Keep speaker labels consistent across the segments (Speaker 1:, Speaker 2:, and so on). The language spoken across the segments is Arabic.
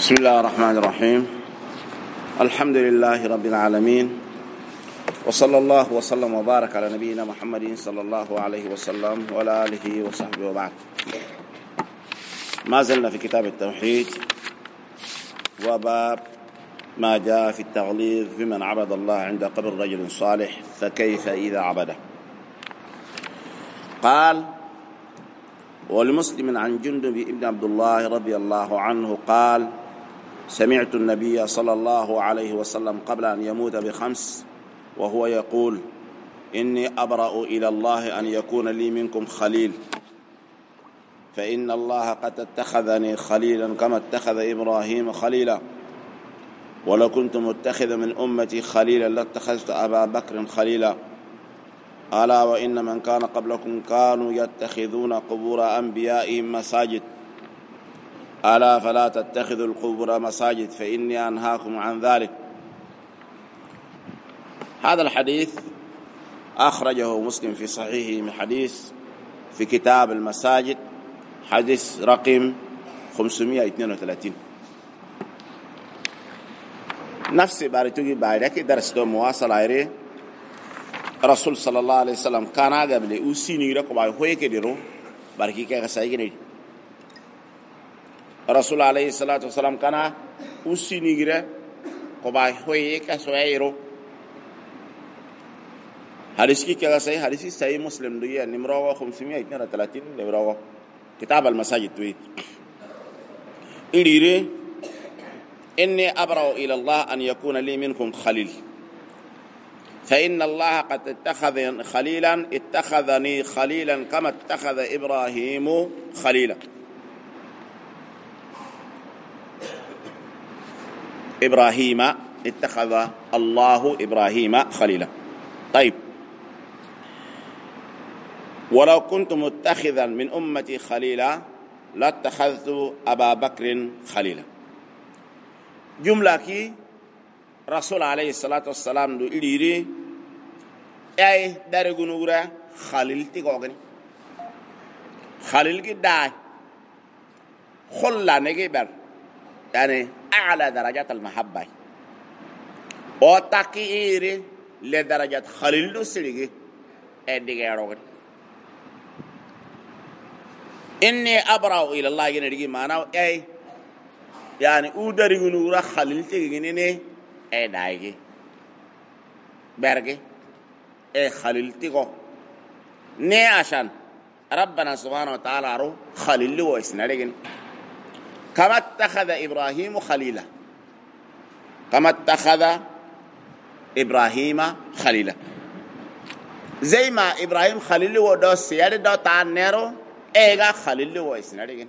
Speaker 1: بسم الله الرحمن الرحيم. الحمد لله رب العالمين، وصلى الله وسلم وبارك على نبينا محمد صلى الله عليه وسلم وعلى آله وصحبه وبعد. ما زلنا في كتاب التوحيد وباب ما جاء في التغليظ في من عبد الله عند قبر رجل صالح فكيف إذا عبده. قال: ولمسلم عن جندب ابن عبد الله رضي الله عنه قال: سمعت النبي صلى الله عليه وسلم قبل أن يموت ب5 وهو يقول: إني أبرأ إلى الله أن يكون لي منكم خليل، فإن الله قد اتخذني خليلا كما اتخذ إبراهيم خليلا، ولو كنت متخذ من أمتي خليلا لاتخذت أبا بكر خليلا، ألا وإن من كان قبلكم كانوا يتخذون قبور أنبيائهم مساجد، ألا فلا تتخذوا القبور مساجد فإني أنهاكم عن ذلك. هذا الحديث أخرجه مسلم في صحيحه من حديث في كتاب المساجد، حديث رقم 532. نفس بارتوغي بعدك درس دو مواصل عيري رسول صلى الله عليه وسلم كان قبل أوسيني ركو باي هوي كديرو باركي كي غسايغني رسول عليه الصلاة والسلام كان أوسيني غيره كباي هوي كسويرو. حديث كي غساي حديث صحيح مسلم دوية نمرة 532 نمرة كتاب المساجد توي إليري: إني أبرأ إلى الله أن يكون لي منكم خليل، فإن الله قد اتخذني خليلا كما اتخذ إبراهيم خليلا. إبراهيم اتخذ الله إبراهيم خليلا. طيب، ولو كنت متخذا من أمتي خليلا لاتخذت أبا بكر خليلا. جملة كي رسول عليه الصلاة والسلام دو إليري أي دارغو نورا خليل تيغوغني خليل كي داي خلا نيجي بر يعني أعلى درجات المحبة أو تكيري لدرجة خليل دو سليغي أديغي روغني. إني أبرأ إلى الله ينرجي معناه أي يعني أودارغو نورا خليل تيغيني أي دايجي برجي أي خليل تيغو ني عشان ربنا سبحانه وتعالى رو خليل له واسنارجين كما اتخذ إبراهيم خليلا، كما اتخذ إبراهيم خليلا، زي ما إبراهيم خليل له دو سيادة دو تانيرو إيغا خليل له واسنارجين.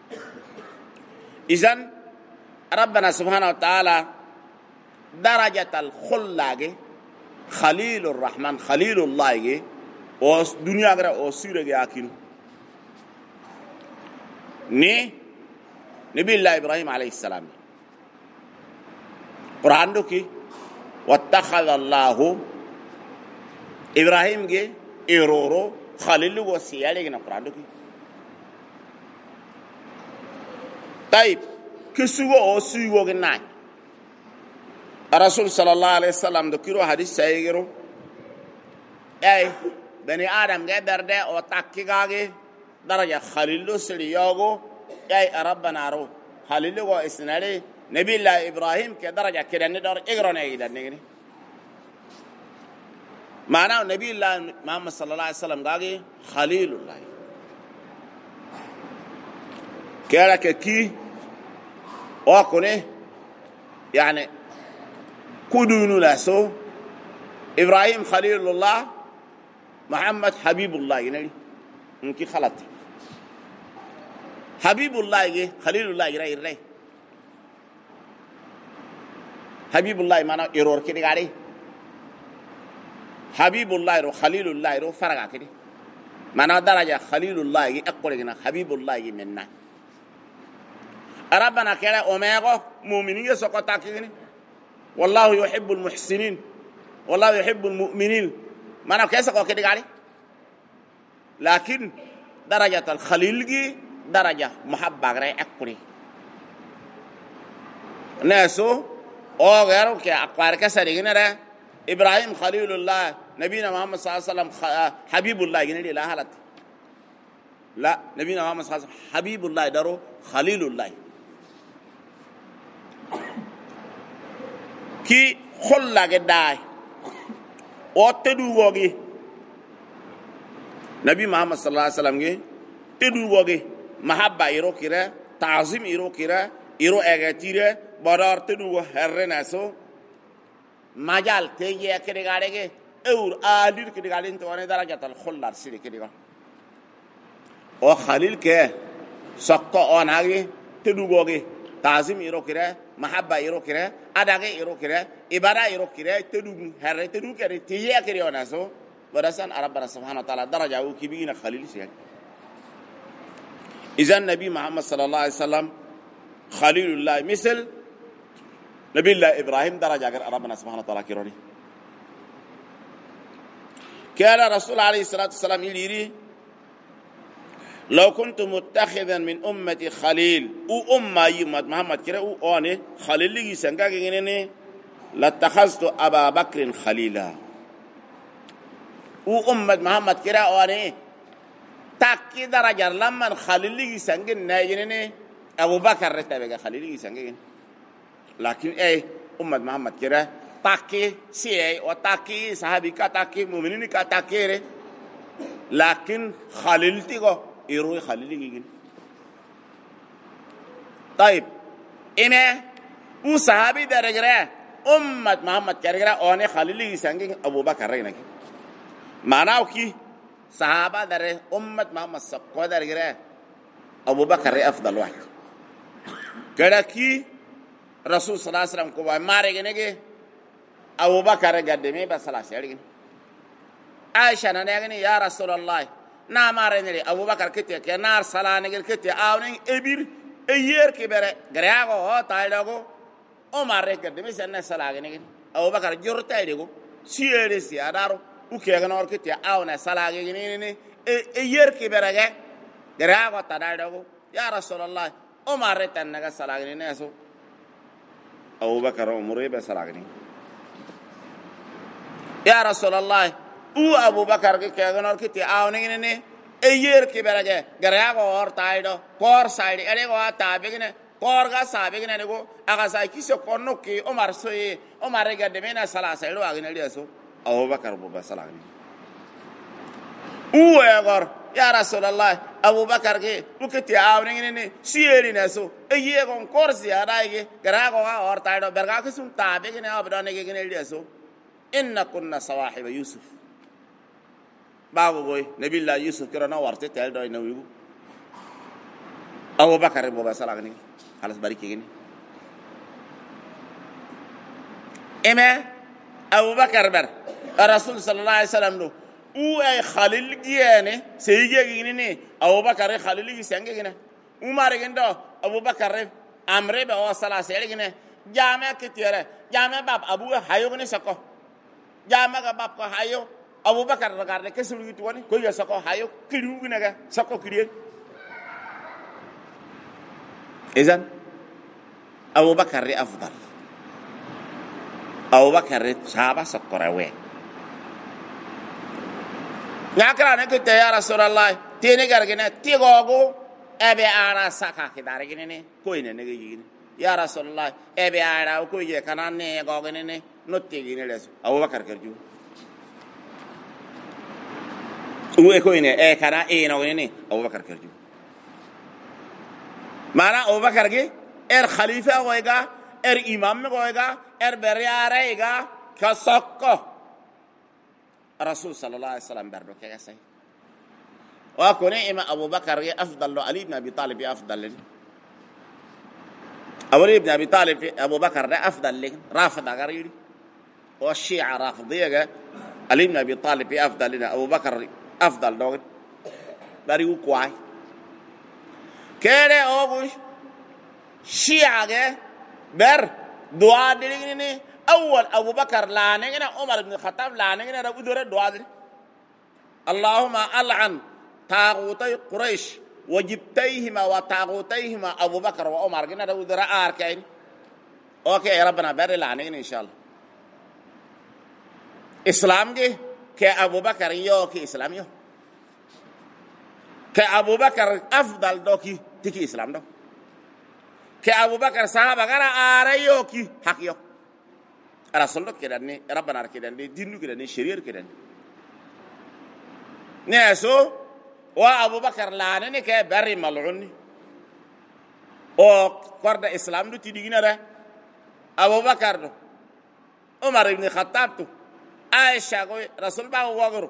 Speaker 1: إذن ربنا سبحانه وتعالى درجة الخلاق خليل الرحمن خليل الله او دنيا غير او سيره اكن نبي الله إبراهيم عليه السلام قرآن دوكي واتخذ الله إبراهيم جي إيرورو خليل وسيالي جنا قرآن دوكي. طيب كسوغو او سيغو جنا الرسول صلى الله عليه وسلم ذكروا حديث سيغرو اي بني آدم قدر ده او تاكيغاغي درجة خليلو سليوغو اي ربنا رو خليلو اسنالي نبي الله إبراهيم كدرجة كده ندر اقرون ايدا نغني معناه نبي الله محمد صلى الله عليه وسلم قاغي خليل الله كيرا كي وكونه يعني كودونو لاسو إبراهيم خليل الله محمد حبيب الله يعني انكي خلط حبيب الله يجي خليل الله يري حبيب الله معناه إيرور كده قاري حبيب الله رو خليل الله رو فرقا كده معناه درجة خليل الله يجي أقول لنا حبيب الله يجي منا ربنا كده أميغو مؤمنين سقطا كده والله يحب المحسنين والله يحب المؤمنين ما أنا كيسا قو كده قالي لكن درجة الخليل دي درجة محبة غير أقري ناسو او غيرو كي اقوار كسرينره ابراهيم خليل الله نبينا محمد صلى الله عليه وسلم حبيب الله جنري لا حالت لا نبينا محمد صلى الله عليه وسلم حبيب الله دارو خليل الله كي خلا غداي او تدو وغي نبي محمد صلى الله عليه وسلم جي تدو وغي محبه يرو كيره تعظيم يرو كيره يرو اغاتيره بارار تدو هرناسو مجال تيجي كده قاعدة اور آلير كده قاعدين تواني درجة الخلار سيري كده او خليل كه سقط آناغي تدوغوغي تعظيم يرو كده محبة يرو كده أداغي يرو كده إبادة يرو كده تدوغ هر تدوغ كده تيجي كده وناسو ورسان ربنا سبحانه وتعالى درجة او كبيرة خليل سيري إذا النبي محمد صلى الله عليه وسلم خليل الله مثل نبي الله إبراهيم درجة أجر ربنا سبحانه وتعالى كيروني كان رسول عليه الصلاة والسلام يليري لو كنت متخذا من أمتي خليل أو أمة محمد كيرا أو أني خليل لي سنجا كيني لاتخذت أبا بكر خليلا أو أمة محمد كيرا أني تاكي درجة لما خليل لي سنجا نايجني أبو بكر رتبه خليل لي سنجا لكن ايه امه محمد كده تاكي سي وتاكي صحابي كتاكي مؤمنين كتاكي لكن خليلتي كو يروي خليلي طيب اما وصحابي درجه امه محمد كده اوني خليلي سانغي ابو بكر رينك معناه كي صحابه در امه محمد سقو درجه ابو بكر افضل واحد كده كي رسول صلى الله عليه وسلم كوبا مارغنيغي ابو بكر قدمي بسلاس يرغن عائشه نانغني يا رسول الله نا مارني ابو بكر كتي كنار سلانغ كتي اونين ابير ايير كبره غرياغو هو تايلغو عمر قدمي سنه سلاغني ابو بكر جورتايدغو سيرسي ادارو وكيغنور كتي اون سلاغني ايير كبره غرياغو تايلغو يا رسول الله عمر تنغ سلاغني نسو أبو بكر وعمر بسراغني يا رسول الله او أبو بكر كيغنور كتي آونيني ايير كبرجه غرياغو اور تايدو كور سايدي اديغو تابيغني كورغا سابيغني ديغو اغاساي كيسو كونوكي عمر سوي عمر غدمينا سلاسيلو اغني ديسو أبو بكر بسراغني او يغور يا رسول الله ابو بكر كي وكتي آونيني سيري نسو اييغون كورسي ادايغي غراغو اور تايدو برغا كسون تابيغني ابدونيغي غني ديسو ان كنا صواحب يوسف بابو بوي نبي الله يوسف كرنا ورته تال دوي نويو ابو بكر بو بسراغني خلاص باريكي غني اما ابو بكر بر الرسول صلى الله عليه وسلم له او اي خليل جياني سيجي غيني ابو بكر خليل سانغي غنا عمر غندو ابو بكر امر به وصلا سيغنا جامع كتيره جامع باب ابو هايو غني سكو جامع باب كو هايو ابو بكر رغار كسلو يتوني كو يسكو هايو كيرو غنا سكو كيري اذن ابو بكر افضل ابو بكر صحابه سكروي ناكرا نكت يا رسول الله تيني غرغنا تيغوغو ابي ارا ساكا كدارغني كوين نغي يا رسول الله ابي ارا كوي كانان ني غوغني نوتيغيني لس ابو بكر كرجو او كوين اي كانا اي نوغني ابو بكر كرجو مانا ابو بكر كي ار خليفه هويغا ار امام هويغا ار برياريغا كسكو رسول صلى الله عليه وسلم بردو كيسي وكون إما أبو بكر أفضل علي بن أبي طالب أفضل علي بن أبي طالب أبو بكر أفضل رافض غريري والشيعة رافضية علي بن أبي طالب أفضل لنا أبو بكر أفضل دوغ داريو كواي كده أبو شيعة بر دعاء دليني أول أبو بكر لعننا عمر بن الخطاب لعننا ربو دور دعاء اللهم ألعن طاغوتي قريش وجبتيهما وطاغوتيهما أبو بكر وعمر قلنا ربو دور آركين اوكي ربنا بر لعنين ان شاء الله اسلام دي كابو بكر يوكي اسلام يو كابو بكر افضل دوكي تيكي اسلام دو كابو بكر صحابه غرا اريوكي حق يو رسول الله كده ني ربنا كده ني دينو كده ني شريعه كده ناسو وابو بكر لعنني كبري ملعوني او قرد اسلام دو تيدينا ده ابو بكر دو عمر ابن الخطاب تو عائشه كو رسول الله وغرو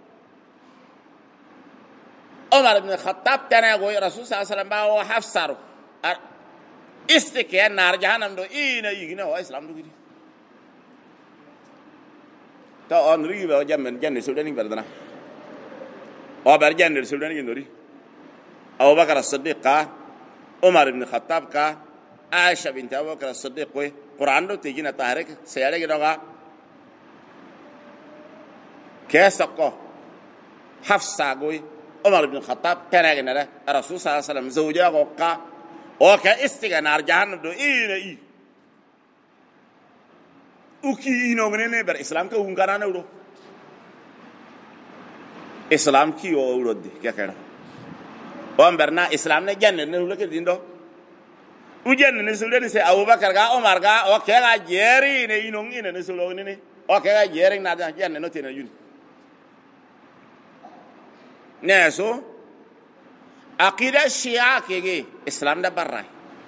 Speaker 1: عمر ابن الخطاب تنا كو رسول صلى الله عليه وسلم باو حفصارو استكيا نار جهنم دو اينا يغنا هو اسلام دو كده تو اون ريبا جامن جن سوداني بردنا او برجان سوداني نوري ابو بكر الصديق عمر بن الخطاب كا عائشه بنت ابو بكر الصديق كو قران دو تيجينا تاريخ سياله كده كيسقو حفصه كو عمر بن الخطاب تناغنا الرسول صلى الله عليه وسلم زوجها كا او كاستغنار جهنم دو اي uki ino ngene ber islam ka ungana na uro islam ki o uro de kakara on berna islam ne janne ne uro ke dindo u janne ne sulde ne se abubakar ga omar ga o ke ga jeri ne ino ngene ne sulo ne o ke ga jeri na janne no tena yun ne so aqida shia ke islam da barra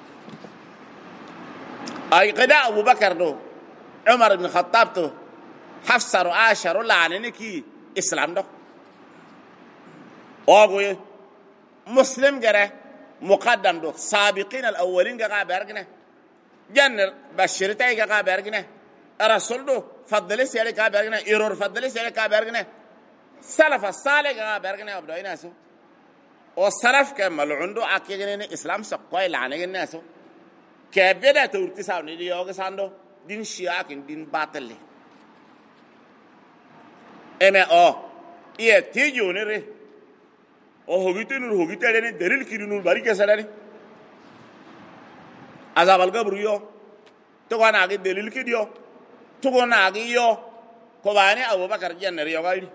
Speaker 1: ay qada abubakar do عمر بن الخطاب تو حفصه وعائشه لعنني كي اسلام دو اوغوي مسلم غره مقدم دو سابقين الاولين غا برغنا جن بشرتي غا برغنا رسول دو فضل سيله غا برغنا ايرور فضل سيله غا برغنا سلف الصالح غا برغنا ابدو ناسو او سلف كمل عنده عقيده اسلام سقوي لعنه الناس كبدا تورتساو ني يوغ ساندو din shiakin din batale eme o ie tijo ne re o hogite ne deril kirinul bari kesalani azabal gabruyo to wana agi delil kidio to wana agi yo ko bani abubakar janner yo gaidi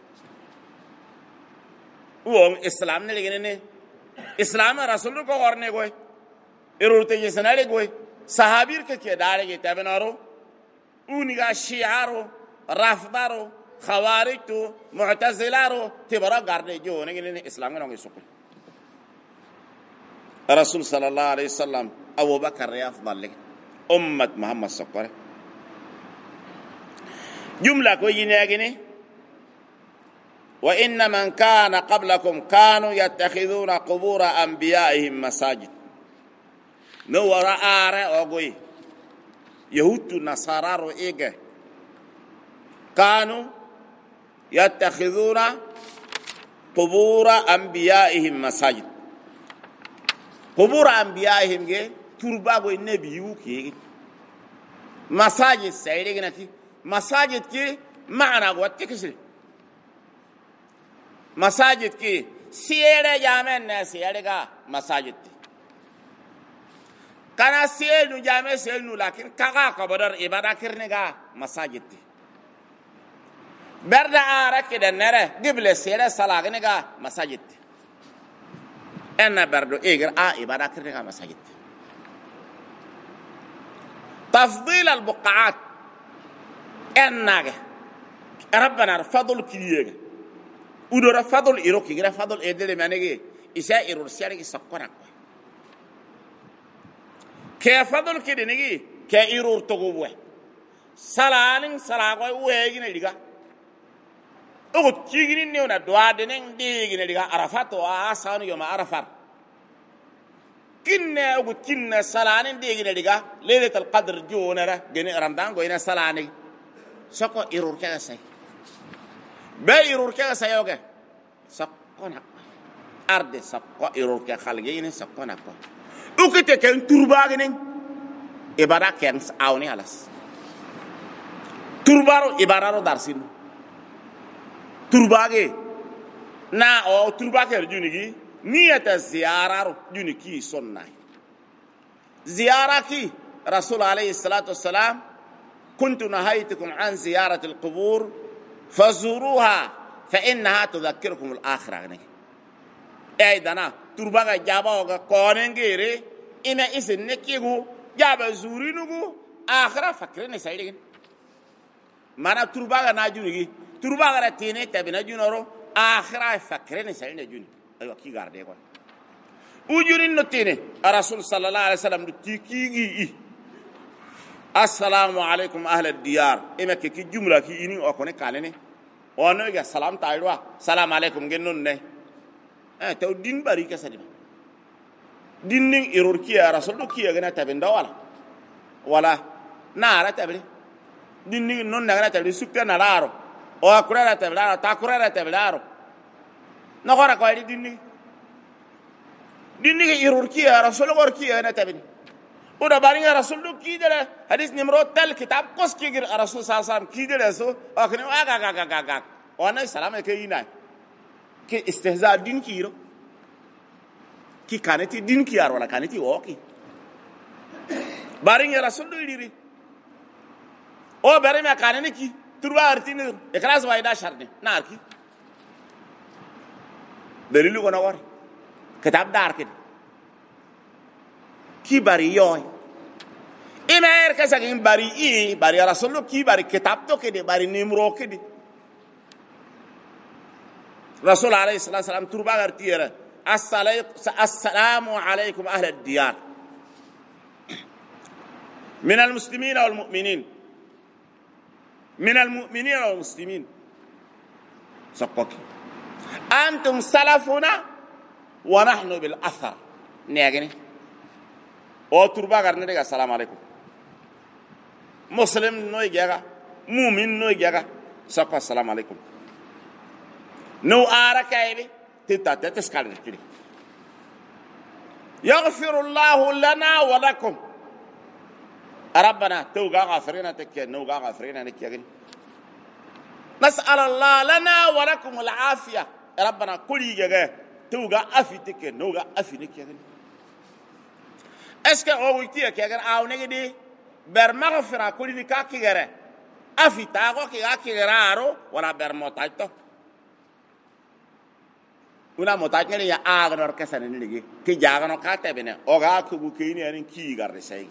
Speaker 1: wo islam ne legene ne islam rasul ko orne goy erurte yesanale goy sahabir ke daare ke tabenaro uniga shi'aro rafdaro khawarij mu'tazilaro tibara garde jone ngene islam ngene sokko rasul sallallahu alaihi wasallam abu bakar ya afdal ummat muhammad sakkare jumla ko yinegene wa inna man kana qablakum kanu yattakhiduna qubur anbiya'ihim masajid no wara are ogoy yahudu nasararo ege kanu yattakhiduna qubura anbiya'ihim masajid qubura anbiya'ihim ge turba go nabiyu ke masajid sayre gnati masajid ki maana go tikisri masajid ki siyere jamen na siyere ga masajid kana selu jame selu lakin kaga kabadar ibada kirniga masajid berda arake de nere gible sele salagniga masajid enna berdo eger a ibada kirniga masajid tafdil al buqaat ennaga rabbana fadl kiyega udora fadl iroki gira fadl edele manege isa irur sere sakora كيفضل كده نجي كيرور تقوه سلالين سلاقة ويجي نلقى أقول تيجي نيونا دوادين ديجي نلقى عرفات وآسان يوم عرفات كنا أقول كنا سلالين ديجي نلقى ليلة القدر جونا جني رمضان قوينا سلالين سكو إيرور كذا سي بإيرور كذا سيوجه سكونا أرد سكو إيرور كخالجين سكونا كو ukite ken turbaginen ibara ken awni alas turbaro ibararo darsin turbage na o turbage junigi niyata ziyararo juniki sonnai ziyara ki رسول عليه الصلاة والسلام كنت نهيتكم عن زيارة القبور فزوروها فإنها تذكركم الآخرة. أيضا تربا جابا كونن غيري إما إسن نكيغو جابا زورينوغو آخرة فكرين سايدين مانا تربا ناجوني تربا رتيني تبنا جونورو آخرة فكرين سايدين جوني أيوة كي غاردي كون وجونين نتيني الرسول صلى الله عليه وسلم تيكيغي السلام عليكم أهل الديار إما كي جملة كي إني أكوني كاليني ونوغا سلام تايروا سلام عليكم جنون نه تو دين باريكا سديما دين إيروركيا رسول كيا غنا تبين دولا ولا نارا تبلي دين نون نغنا تبلي سكتا نارو او اكورا تبلارو تاكورا تبلارو نغورا كوالي دين إيروركيا رسول غوركيا غنا تبين ودا بارين رسول كي دلا حديث نمرود تل كتاب قص كي رسول صلى الله عليه وسلم كي دلا سو اخني اغا وانا سلام كينا كي استهزاء دين كيرو كي كانتي دين كيار ولا كانتي ووكي بارين رسول ديري او بارين ما كانني كي تروا ارتين اخلاص وايدا شرني ناركي دليل كنا ور كتاب دار كده كي باري يوي إما إركز عن باري إيه باري رسول كي باري كتاب تو كده باري نمرو كده رسول عليه الصلاة والسلام تربا غرتيرا السلام عليكم أهل الديار من المسلمين والمؤمنين من المؤمنين والمسلمين سقوك أنتم سلفنا ونحن بالأثر نيجني أو تربا غرتيرا السلام عليكم مسلم نوي جاga مؤمن نوي جاga سقوا السلام عليكم نو آركايبي تتا تسكالن كده يغفر الله لنا ولكم ربنا توغا غافرين تكيا نوغا غافرين نكيا نسأل الله لنا ولكم العافية ربنا كل يجا توغا أفي تكيا نوغا أفي نكيا اسكا اويتيا كيا او نغدي بر مغفرة كل نكا كيغرا أفي تاغو كيغا كيغرارو ولا بر موتايتو una motajne ya agno kesane ni ligi ki jagano ka tebene o ga ku bu kini en ki garde sai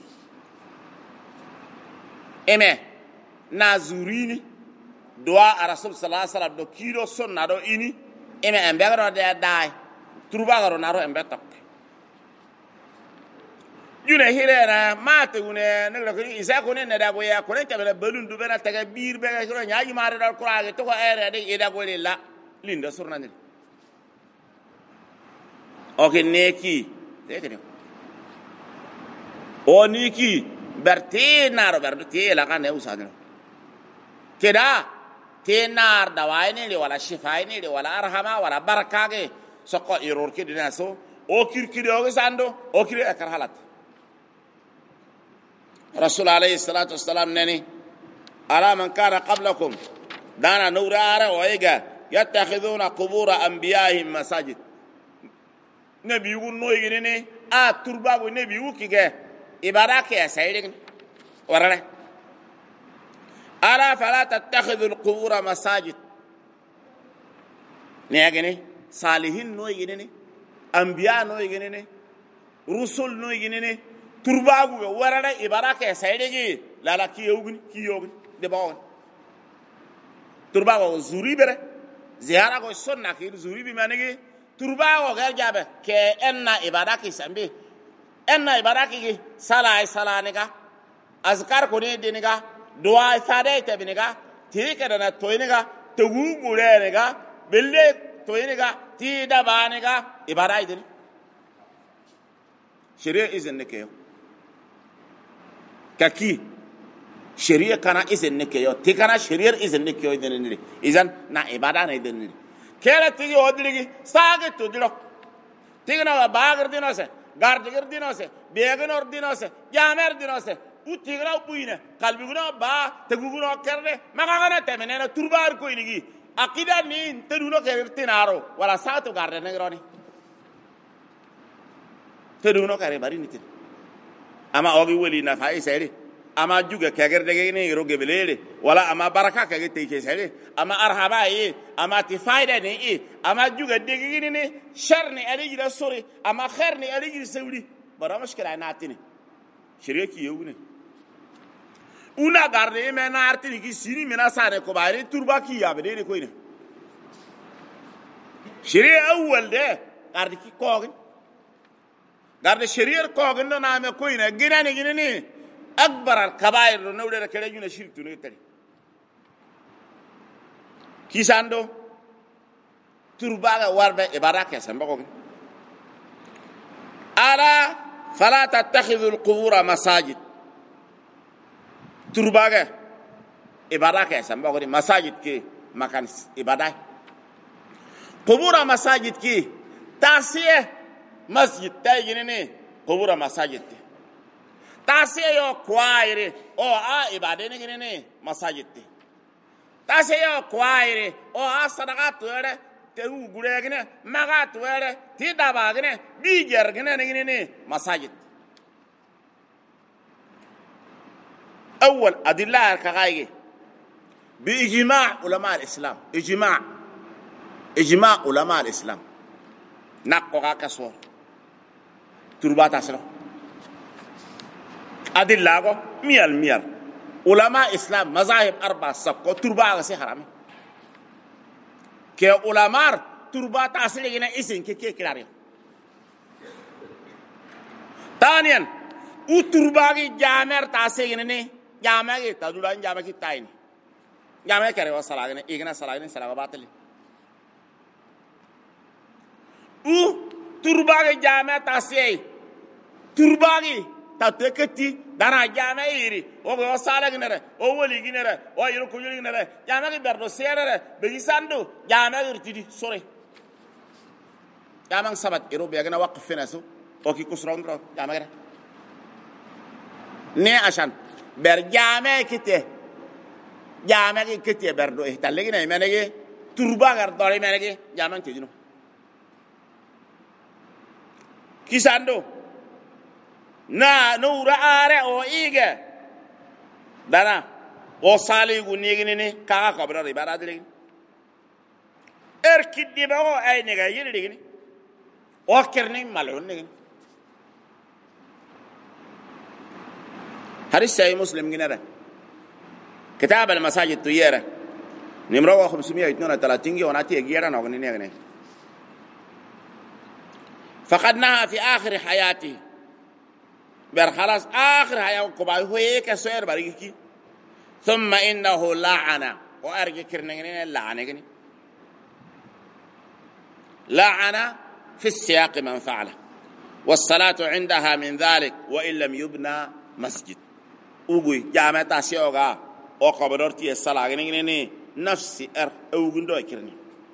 Speaker 1: eme na zurini doa rasul sallallahu alaihi wasallam do kiro sonna do ini eme embe garo de dai turba garo naro embe tok yune hirena mate une ne ko isa ko ne da go ya ko ne tebele belun du bena taga bir be ko nyaaji mare dal qur'an to ko ere de ida go la linda surna ni oke neki tekene o niki berte naro berte la kan ne usadno keda te nar dawaini li wala shifaini li wala arhama wala barakage soko iror ke dinaso o kirkiri o sando o kiri akar halat rasul alayhi salatu wassalam nani ala man kana qablakum dana nurara wa iga yattakhiduna qubur anbiya'ihim masajid nabi wu noy gene a turba go nabi wu kige ibaraka ya sayrin warane ala fala tattakhidhu alqubur masajid ne gene salihin noy gene anbiya noy gene rusul noy gene turba go warane ibaraka ya sayrin la kiyogun de bawon turba go zuri bere ziara go sonna ki zuri bi manegi turba go garjabe ke enna ibadaki sambe enna ibadaki sala niga azkar ko ne diniga dua sade te biniga tika dana toyniga tugugure niga belle toyniga ti da baniga ibadai din sharia izin ne ke kaki sharia kana izin ne ke yo tikana sharia izin ne ke yo din ne izan na ibada ne din ne kela tigi odligi sage tudiro tigna bagar dinose gardigar dinose beganor dinose jamer dinose utigra buine kalbiguna ba taguguna kerne magagana temenena turbar ko inigi akida ni teduno kertinaro wala saatu garde negroni teduno kare bari nitin ama ogi weli na fay sere ama juga kagar dege ne roge belele wala ama baraka kage teke sere ama arhaba yi ama tifaida ne yi ama juga dege ne sharni ali da sori ama khairni ali sawli bara mushkila naatini shiriki yewune una garde me na artini ki sini mena sare ko bare turba ki yabe de ko ina shiri awwal de garde ki kogin garde shari'ar kogin na me ko ina gina ni akbar al kabair no wala kala juna shirku no tari kisando turba ga warbe ibaraka samba ko ala fala tattakhidhu al qubur masajid turba ga ibaraka samba ko masajid ke makan ibadah qubur masajid ki tasiye masjid tayini qubur masajid tasiyo kwaire o a ibade ne masajid tasiyo kwaire o a sadaqatu ere te uguregene magatu ere ti dabagene bigergene ne masajid اول ادله كغايغي باجماع علماء الاسلام اجماع علماء الاسلام نقوا كسور تربات اسلام أدلة ميال علماء إسلام مذاهب أربعة سبق تربة سي حرام كي علماء تربة تأصيل جنا إسن كي كلاري ثانيا وتربة جامر تأصيل جنا جامر تدولان جامر كي تاين جامر كره وصلاة جنا إيجنا صلاة جنا صلاة باطل تربة جامر تأصيل تربة tateketi dana jama iri o go sala ginere o woli ginere o yiro ko yiri ginere jama gi berdo serere be gisando jama irtidi sore jama sabat iro be gana waqf finasu o ki kusrondro jama gara ne ashan ber jama kite berdo ihtalegina menege turba gar dore menege jama tejino kisando na nura are o ige dana o sali gunigini ni kaga kabra ribara dile erkidi bago ay nega yiri digini o kerni malon ni hadith sahih muslim ginara kitab al masajid tuyera nimro 532 وناتي غيرا نغني نغني فقدناها في اخر حياته بر خلاص آخر حياة كبار هو كسر باريكي ثم إنه لعنة وأرجع كرنين لعنة لعنة في السياق من فعله والصلاة عندها من ذلك وإن لم يبنى مسجد أوجي جامع تاسيوغا أو قبرتي الصلاة كرنين نفسي أوجندو كرنين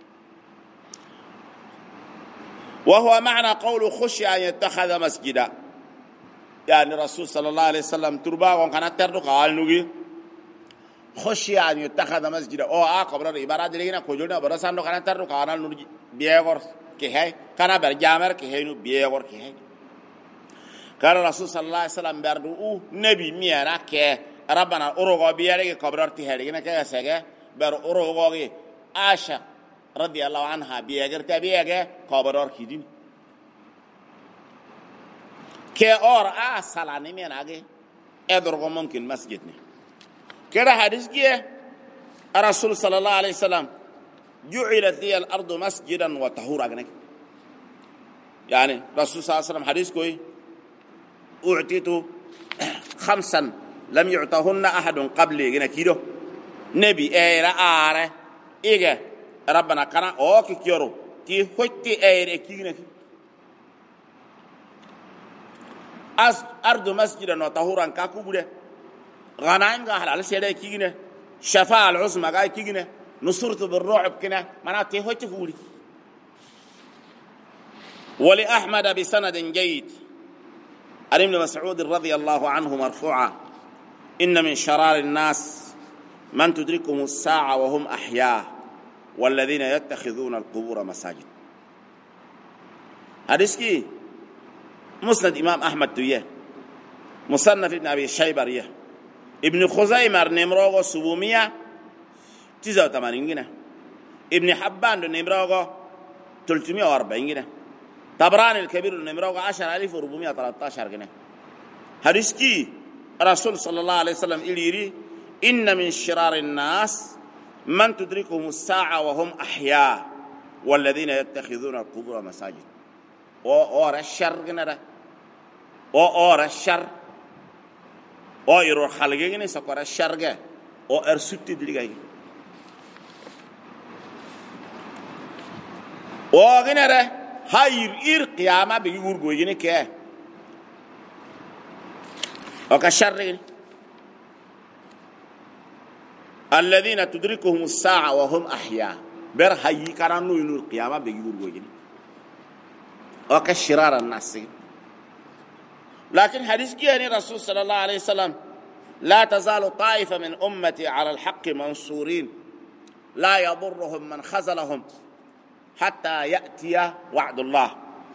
Speaker 1: وهو معنى قول خشي أن يتخذ مسجدا يعني الرسول صلى الله عليه وسلم تربا وكان تردو قال نوغي خشي أن يتخذ مسجدا أو قبر العبارات لينا كوجونا برسان كان تردو قال نوغي بيغور كهي كان برجامر كهي نو بيغور كهي قال الرسول صلى الله عليه وسلم بردو نبي ميانا كه ربنا أروغو بياري قبر تهرينا كهسه بر أروغو عائشة رضي الله عنها بيغر تبيغ قبر كيدين كي اور سالاني من اگے ادرغو ممكن مسجد نے كده حديث جه الرسول صلى الله عليه وسلم جعلت لي الارض مسجدا وطهورا يعني الرسول صلى الله عليه وسلم حديث كوي اعطيت 5 لم يعطهن احد قبلي هنا كيدو نبي ايرا اره ايغا ربنا كان اوكي كيرو تي خوتي ايرا كيغنا as ardu masjidan wa tahuran ka kubude غنائم ga halal sede kigine shafa al usma ga kigine nusurtu bil ru'b kina manati hoyti furi ولي أحمد بسند جيد عن ابن مسعود رضي الله عنه مرفوعا إن من شرار الناس من تدركهم الساعة وهم أحياء والذين يتخذون القبور مساجد. حديث كي مسند إمام أحمد تويه مصنف ابن أبي شيبة ابن خزيمة نمرة 789 جنيه ابن حبان نمرة 340 جنيه طبراني الكبير نمرة 10413 جنيه حديث رسول صلى الله عليه وسلم إليري إن من شرار الناس من تدركهم الساعة وهم أحياء والذين يتخذون القبور مساجد اور الشر جنرا اور الشر او يرو خلقين سكر الشر جه او ارسوت دليغاي او جنرا هاير قيامة بيقول جوجيني كه او كشر الذين تدركهم الساعة وهم أحياء بر هاي كانوا ينور القيامة بيقول جوجيني او كشرار الناس لكن حديث يعني رسول صلى الله عليه وسلم لا تزال طائفة من أمتي على الحق منصورين لا يضرهم من خذلهم حتى يأتي وعد الله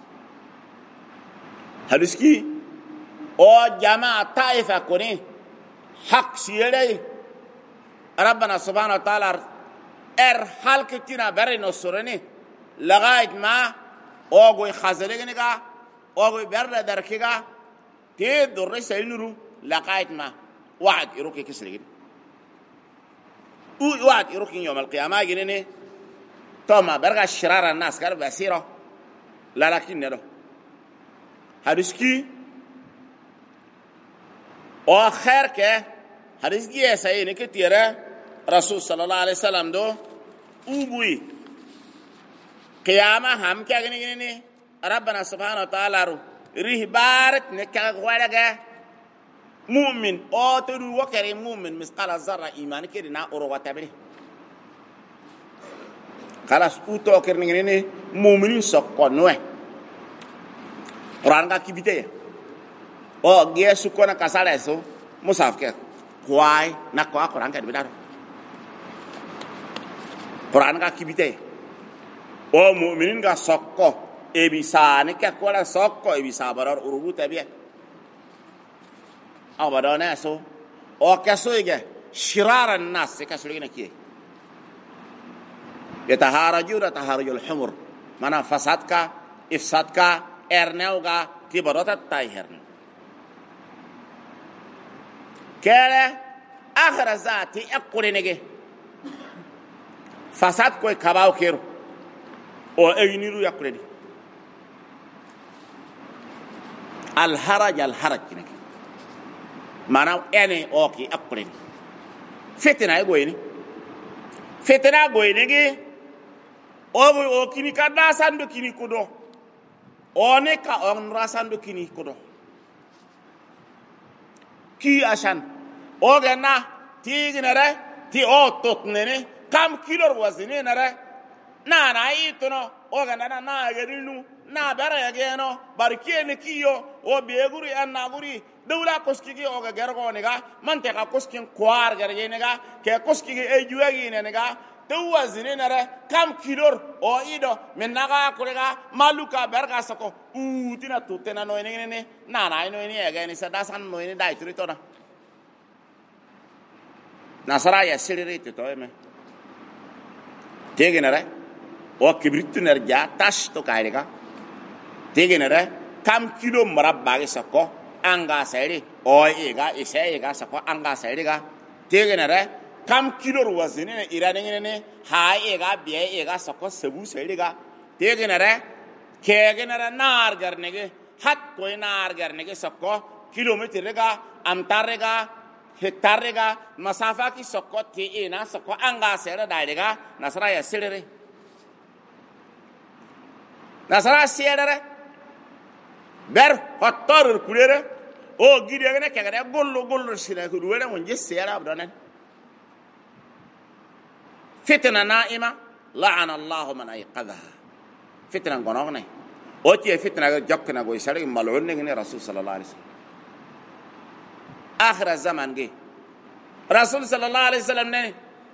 Speaker 1: حديث كي او جماعة طائفة كوني حق سيري ربنا سبحانه وتعالى حال كتينا بري نصرني لغاية ما اوغوي خذلغنيغا اوغوي برد دركيغا تي دور سيلنرو لغاية ما وعد يروكي كسلغين وعد يروكي يوم القيامة جنيني توما برغا شرار الناس كار بسيرة لا لكن ندو حديثكي او خير كه حديثكي سيئ نكتيرا رسول صلى الله عليه وسلم دو اوبوي قيامة هم كه جنيني ربنا سبحانه وتعالى رو رهبارت نكا غوالغا مؤمن او تدو وكري مؤمن مثقال ذره ايمان كدنا اورو وتبري خلاص اوتو كرنيني مؤمنين سكونو قران كيبيتي او جيسو كنا كاسالسو مصافك واي نكو قران كدبدار قران كيبيتي او مؤمنين غا سكو ebisane ke kola sokko ebisa barar urubu tabiya abadana so o kasoige shirar الناس kasoige nakiye yataharajuna taharujul humur mana fasadka ifsadka ernauga tibarata tayhern kala akhra zati aqulinege fasad koy kabaw kero o eyniru yakuledi الحرج كنك معناه أنا أوكي أقولين فتنة يقولين فتنة يقولين أو كني كذا ساندو كني كودو أو نكا أمرا ساندو كني كودو كي عشان أو جنا تيجي نرى تي أو توتني كم كيلو وزني نرى نا يتنو أو جنا نا يجرينو na bara yageno barkie ne kiyo o beeguri an naguri dawla koskigi o ga gergo ne ga mante ka koskin kwar gerge ne ga ke koskigi e juwagi ne ga tawazine nare kam kilor o ido men naga kurega maluka berga sako utina tutena no ne na no ne ga ne sada san no ne dai trito na nasara ya siriri to me tege nare o kibritu nerja tash to kairega tegenere kam kilo marabba ge sako anga sairi o ega ega sako anga sairi ga tegenere kam kilo wazine ne irane ne ha ega biye ega sako sabu sairi ga tegenere kegenere nar garne ge hat koy nar garne ge sako kilometer ga amtar ga hektar ga masafa ki sako te ena sako anga sairi daire ga nasara ya sirere nasara sirere ber hotor kulere o gidi ngene kegere gollo sina ko duwere mon jesse yara abdanan fitna naima la'ana allah man ayqadha fitna gonogne o ti fitna jokna go isari malon ngene rasul sallallahu alaihi wasallam akhir zaman ge rasul sallallahu alaihi wasallam ne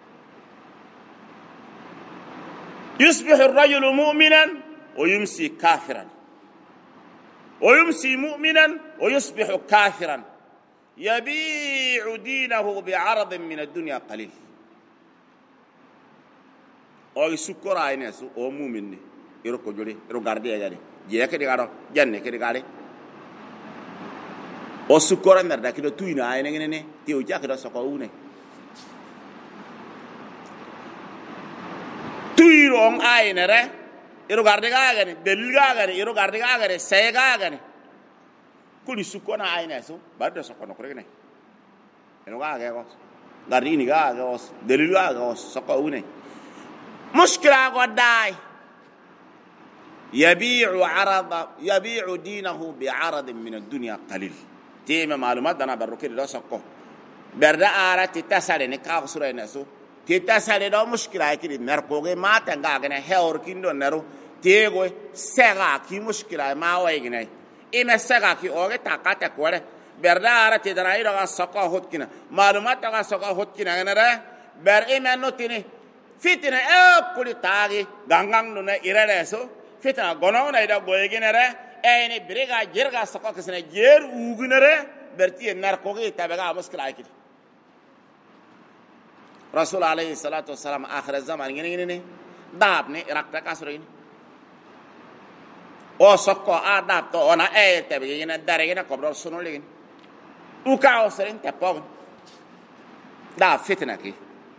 Speaker 1: yusbihu ar-rajulu mu'minan wa yumsi kafiran ويمسي مؤمنا ويصبح كافرا يبيع دينه بعرض من الدنيا قليل او يسكر عينه او مؤمن يركو جولي يرو غاردي غادي جيك دي غارو جن كدي غادي او سكر مردا كدو توينا عينه ني تيو جاك دو سكوونه tuirong ayne re iro garde gagane delil gagane iro garde gagane say gagane kuli sukona ayne so bardo sokono kurene ino gage gos garini gage gos delil gage gos sokone mushkila godai يبيع دينه بعرض من الدنيا قليل تيما معلومات انا بروكي لو سكو بردا ارات تسالني كاغسره نسو تتسالي دو مشكلة كده نركوغي ما تنغاغنا هور كيندو نرو تيغو سيغا كي مشكلة ما ويغناي إما سيغا كي أوغي تاقاتا كوالي بردارة تدرائي دوغا سوكا هوت كنا معلومات دوغا سوكا هوت كنا غنرا بر إما نوتيني فيتنا كولي تاغي غانغان نونا إراليسو فيتنا غنونا إدا غويغنرا أيني بريغا جيرغا سوكا كسنا جير اوغنرا برتي نركوغي تابغا مشكلة كده رسول عليه الصلاة والسلام آخر الزمان ينيني دابني ركتا كاسرين او سكو داب تو انا تبينا دارينا كبر سنو لين وكاو سرين تبون داب فتنة كي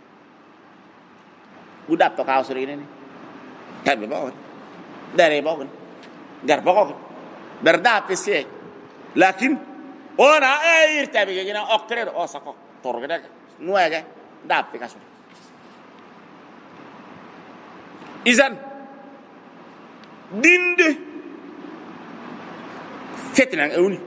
Speaker 1: وداب تو كاو سرين تبي بون داري بون غير بون برداب بسي لكن انا تبينا اكتر او سكو تورغدا نوغا داب تكاسو إذن دين دي فتنة أوني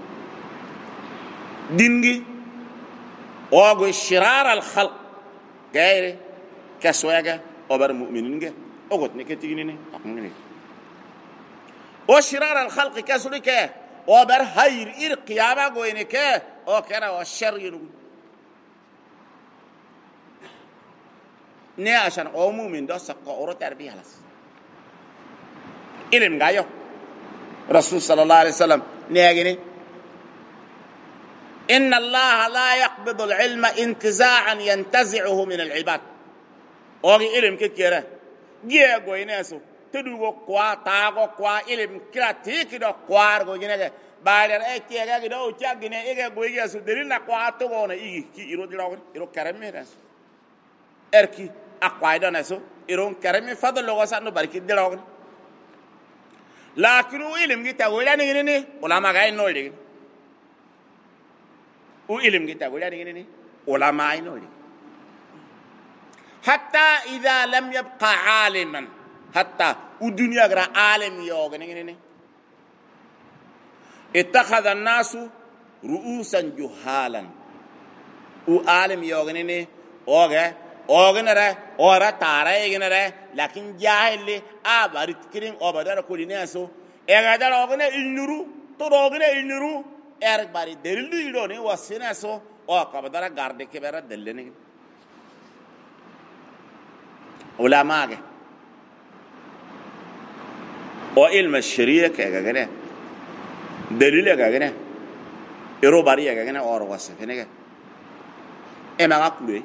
Speaker 1: دين دي أوغو شرار الخلق غير كسواغا أوبر مؤمنين أوغو تنكتيني أقنيني وشرار الخلق كسولك أوبر هير إير قيامة غوينك أو كنا والشر ينقول ne ashan o mumin do sakko oro tarbiya halas ilim gayo rasul sallallahu alaihi wasallam ne agini inna allah la yaqbidu al-ilma intiza'an yantazi'uhu min al-ibad ogi ilim ke kera gie go ineso tedugo kwa tago kwa ilim kira tiki do kwar go ginege baler e tiega gido chagine ege go yesu derina kwa to go na igi ki iro dirago iro karameras erki أقوى ناسو إيرون كريم فضل لغة سانو بركي دلوغن لكنو إلم جيتا ولا نيجي ولا ما جاي نولي وإلم جيتا ولا نيجي ولا ما جاي نولي حتى إذا لم يبقى عالما حتى والدنيا غير عالم يوغن نيجي اتخذ الناس رؤوسا جهالا وعالم يوغن نيجي أوغا أوغنرا أورا تارا إغنرا لكن جاهل أبارت كريم أبادر كوليناسو إغادر أوغنا إلنورو تروغنا إلنورو إرك باري دللو يلوني واسيناسو أو كابدر غاردة كبيرة دلني علماء أو علم الشريعة كأغنى دليل كأغنى إرو باري كأغنى أور واسفينه إما غاكلوي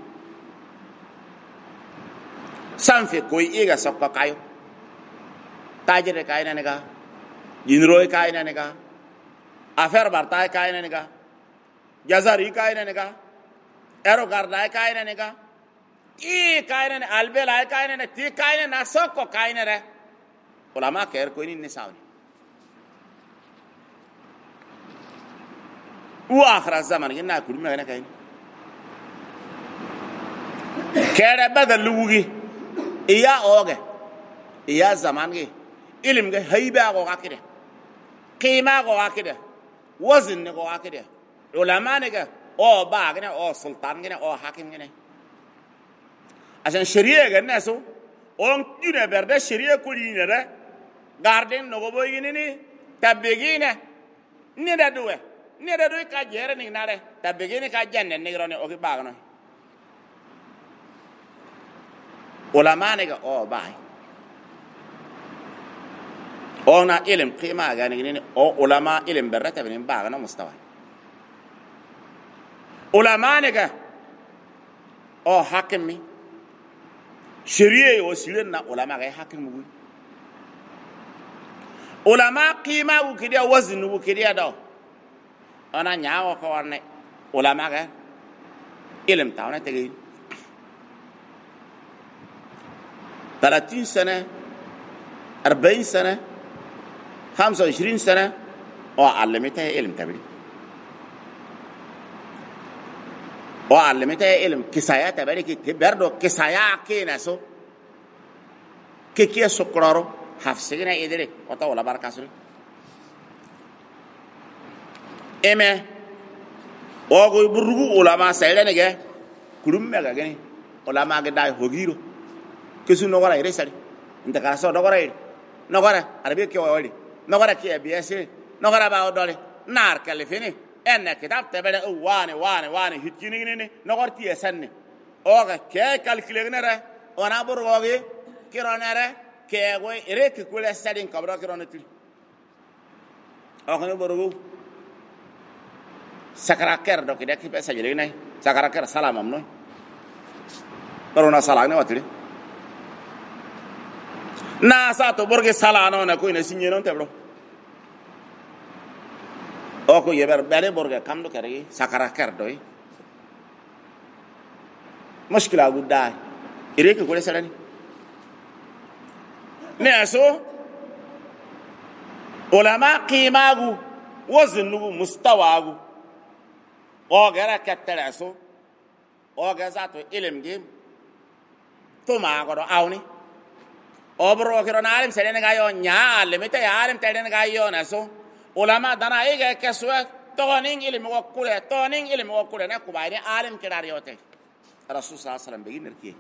Speaker 1: sanfe koy ega sokka kayo tajere kayna nega jinroy kayna nega affaire barta kayna nega jazari kayna nega ero garda kayna nega i kayna albela kayna ne ti kayna na sokko kayna re ulama ker koy ni sawni u akhir zaman gina kulma gana kayna kera badal lugi إيا أوجه إيا زمان جه علم جه هيبة أوجا كده قيمة أوجا كده وزن أوجا كده علماء نجا أو باع كده أو سلطان كده أو حاكم كده عشان شريعة كده سو أون تيجي برده شريعة كلية ده غاردن نقوبوي كده تبيجينه نيرة كاجير نيناره تبيجينه كاجن نيرانه أوكي باعنا علماء نجا أو باي أونا علم قيمة يعني أو علماء علم برته بنين باعنا مستوى ulama ne ga o hakimi shari'a o silen na ulama ga hakimi wi ulama qima wu kidia wazn wu kidia do ana nyaawo ko warne ulama ga ilm tawana tege 30 سنة 40 سنة 25 سنة وعلمتها علم تبري وعلمتها علم كسايا تبري كي تبردو كسايا كيناسو كي سكرارو حفصينا إدري وطاولا باركاسو إما وغوي برغو علماء سيدنا جه كلهم مغا غني علماء غداي هوغيرو كسو نغورا يرسالي انت كاسو نغورا يري نغورا عربي كي وولي نغورا كي بياسي نغورا باو دولي نار كالفيني ان كتاب تبدا واني هتكيني نغورتي يسني اوغا كي كالكليغنرا وانا برغوغي كيرونرا كي غوي ريك كولا سادين كبرا كيرونتي اوغني برغو سكراكر دو كده كي بس جليناي سكراكر سلام امنو كورونا سلام واتري na sa to borge sala no na ko ina sinye non tebro o ko yeber bale borge kam do kare sakara kar doy mushkila gudda ire ko le salani ne aso ulama qimagu waznugu mustawagu o gara katara so o ga zato ilm gem to ma go do awni obro kiro na alim selen ga yo nya lemete ya alim telen ga yo na so ulama dana ege keswa toning ilmi wakule na kubaini alim kirar yote rasul sallallahu alaihi wasallam begin nerki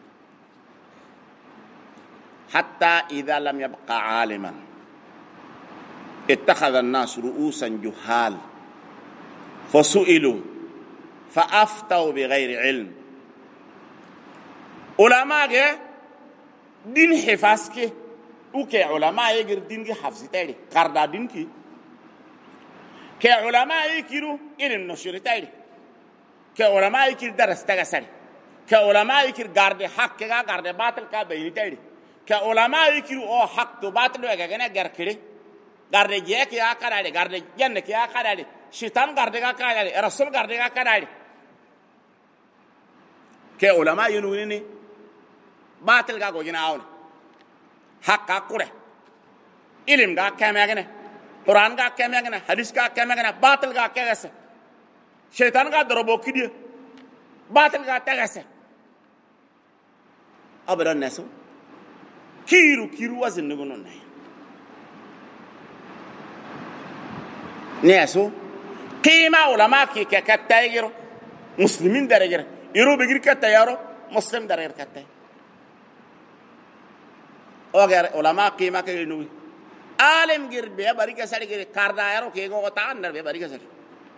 Speaker 1: hatta idha lam yabqa aliman ittakhadha an-nas ru'usan juhal fasu'ilu fa'aftau bighayri ilm ulama ge din hifaske uke ulama yegir din gi hafsitayde qarda din ki ke ulama yikiru ilm nashritayde ke ulama yikir daras tagasari ke ulama yikir garde hakke ga garde batil ka bayitayde ke ulama yikiru o hak to batil ga gana garkire garde je ke ya karade garde janne ke ya karade shaitan garde ga karade rasul garde ga karade ke ulama yununi batil ga go gina awne hakka kure ilim ga kemegene quran ga kemegene hadis ga kemegene batil ga kegese shaitan ga dorobo kidi batil ga tegese abadan naso kiru wazin nugo non neso qima ulama ki ke kattayiro muslimin darajere iro begir kattayaro muslim darajere kattay ogar ulama qima ke nuwi alim gir be bari ka sari gir karda yaro ke go ta andar be bari ka sari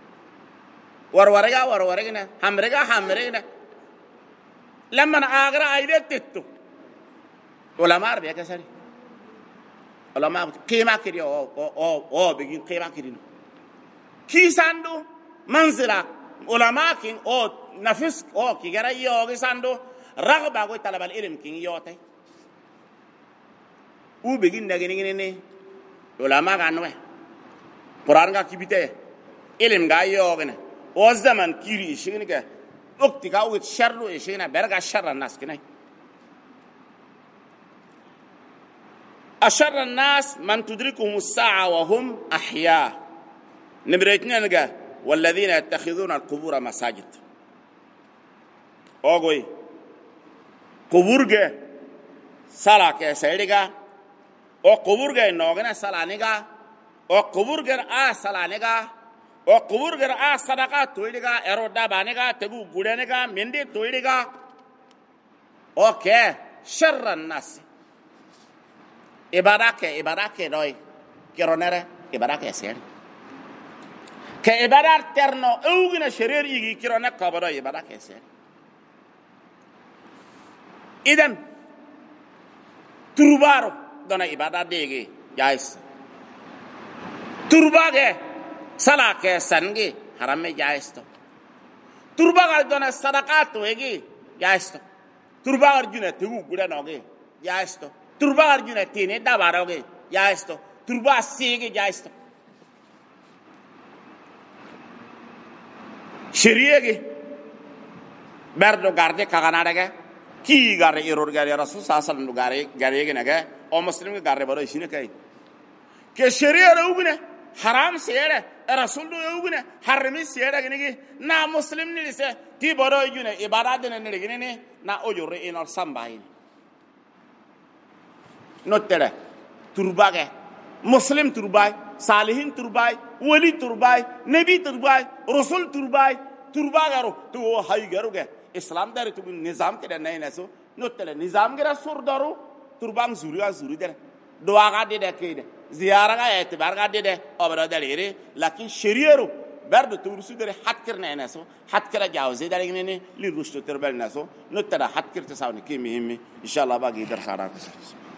Speaker 1: warwarega na hamrega lamma agra aide tetto ulama be ka sari ulama qima ke o begin qima ke dinu kisando manzila ulama kin o nafis o ki gara yo gisando ragba go talabal ilm kin yote u begin nagini ne ulama ganwe quran ga kibite ilm ga yogene o zaman kiri shigni ga ukti ga u sharru shigna berga sharra nas kinai ashar الناس من تدركهم الساعه وهم احياء نمرتنا نجا والذين يتخذون القبور مساجد اوغوي قبور ge sala ke sediga o qubur ge nogana salaniga o qubur ge a salaniga o qubur ge a sadaqa toidiga eroda baniga tegu gudeniga mindi toidiga okay sharran nas ibadake doi kironere ibadake ser ke ibadar terno ugina sherer igi kirone kabado ibadake ser idan turbaro dona ibada dege jais turbage sala ke sangi haramme jais to turbagar dona sadaqato egi yasto turbagar juna tegu guda noge yasto turbagar juna tene dabaroge yasto turba sege yasto shariege berdo garde kaganarege ki garre error gare rasul sallallahu alaihi garege nage o muslim ge garre baro ishine kai ke sharia rawgne haram sere rasul do rawgne harami sere gene na muslim ni se ti baro yune ibadat ne gene na ojore inor sambaini notere turbage muslim turbay salihin turbay wali turbay nabi turbay rasul turbay turbagaro to hay garuge islam dar tu nizam ke nay naso notere nizam gira sur daru turbang zuri der doa ga de ke ziyara ga etibar ga de obra dalire lakin shari'ro berdo tursu der hatkir nay naso hatkira jawze dar ne li rushto terbel naso notere hatkir tasawni ke muhimmi inshallah ba gi dar khara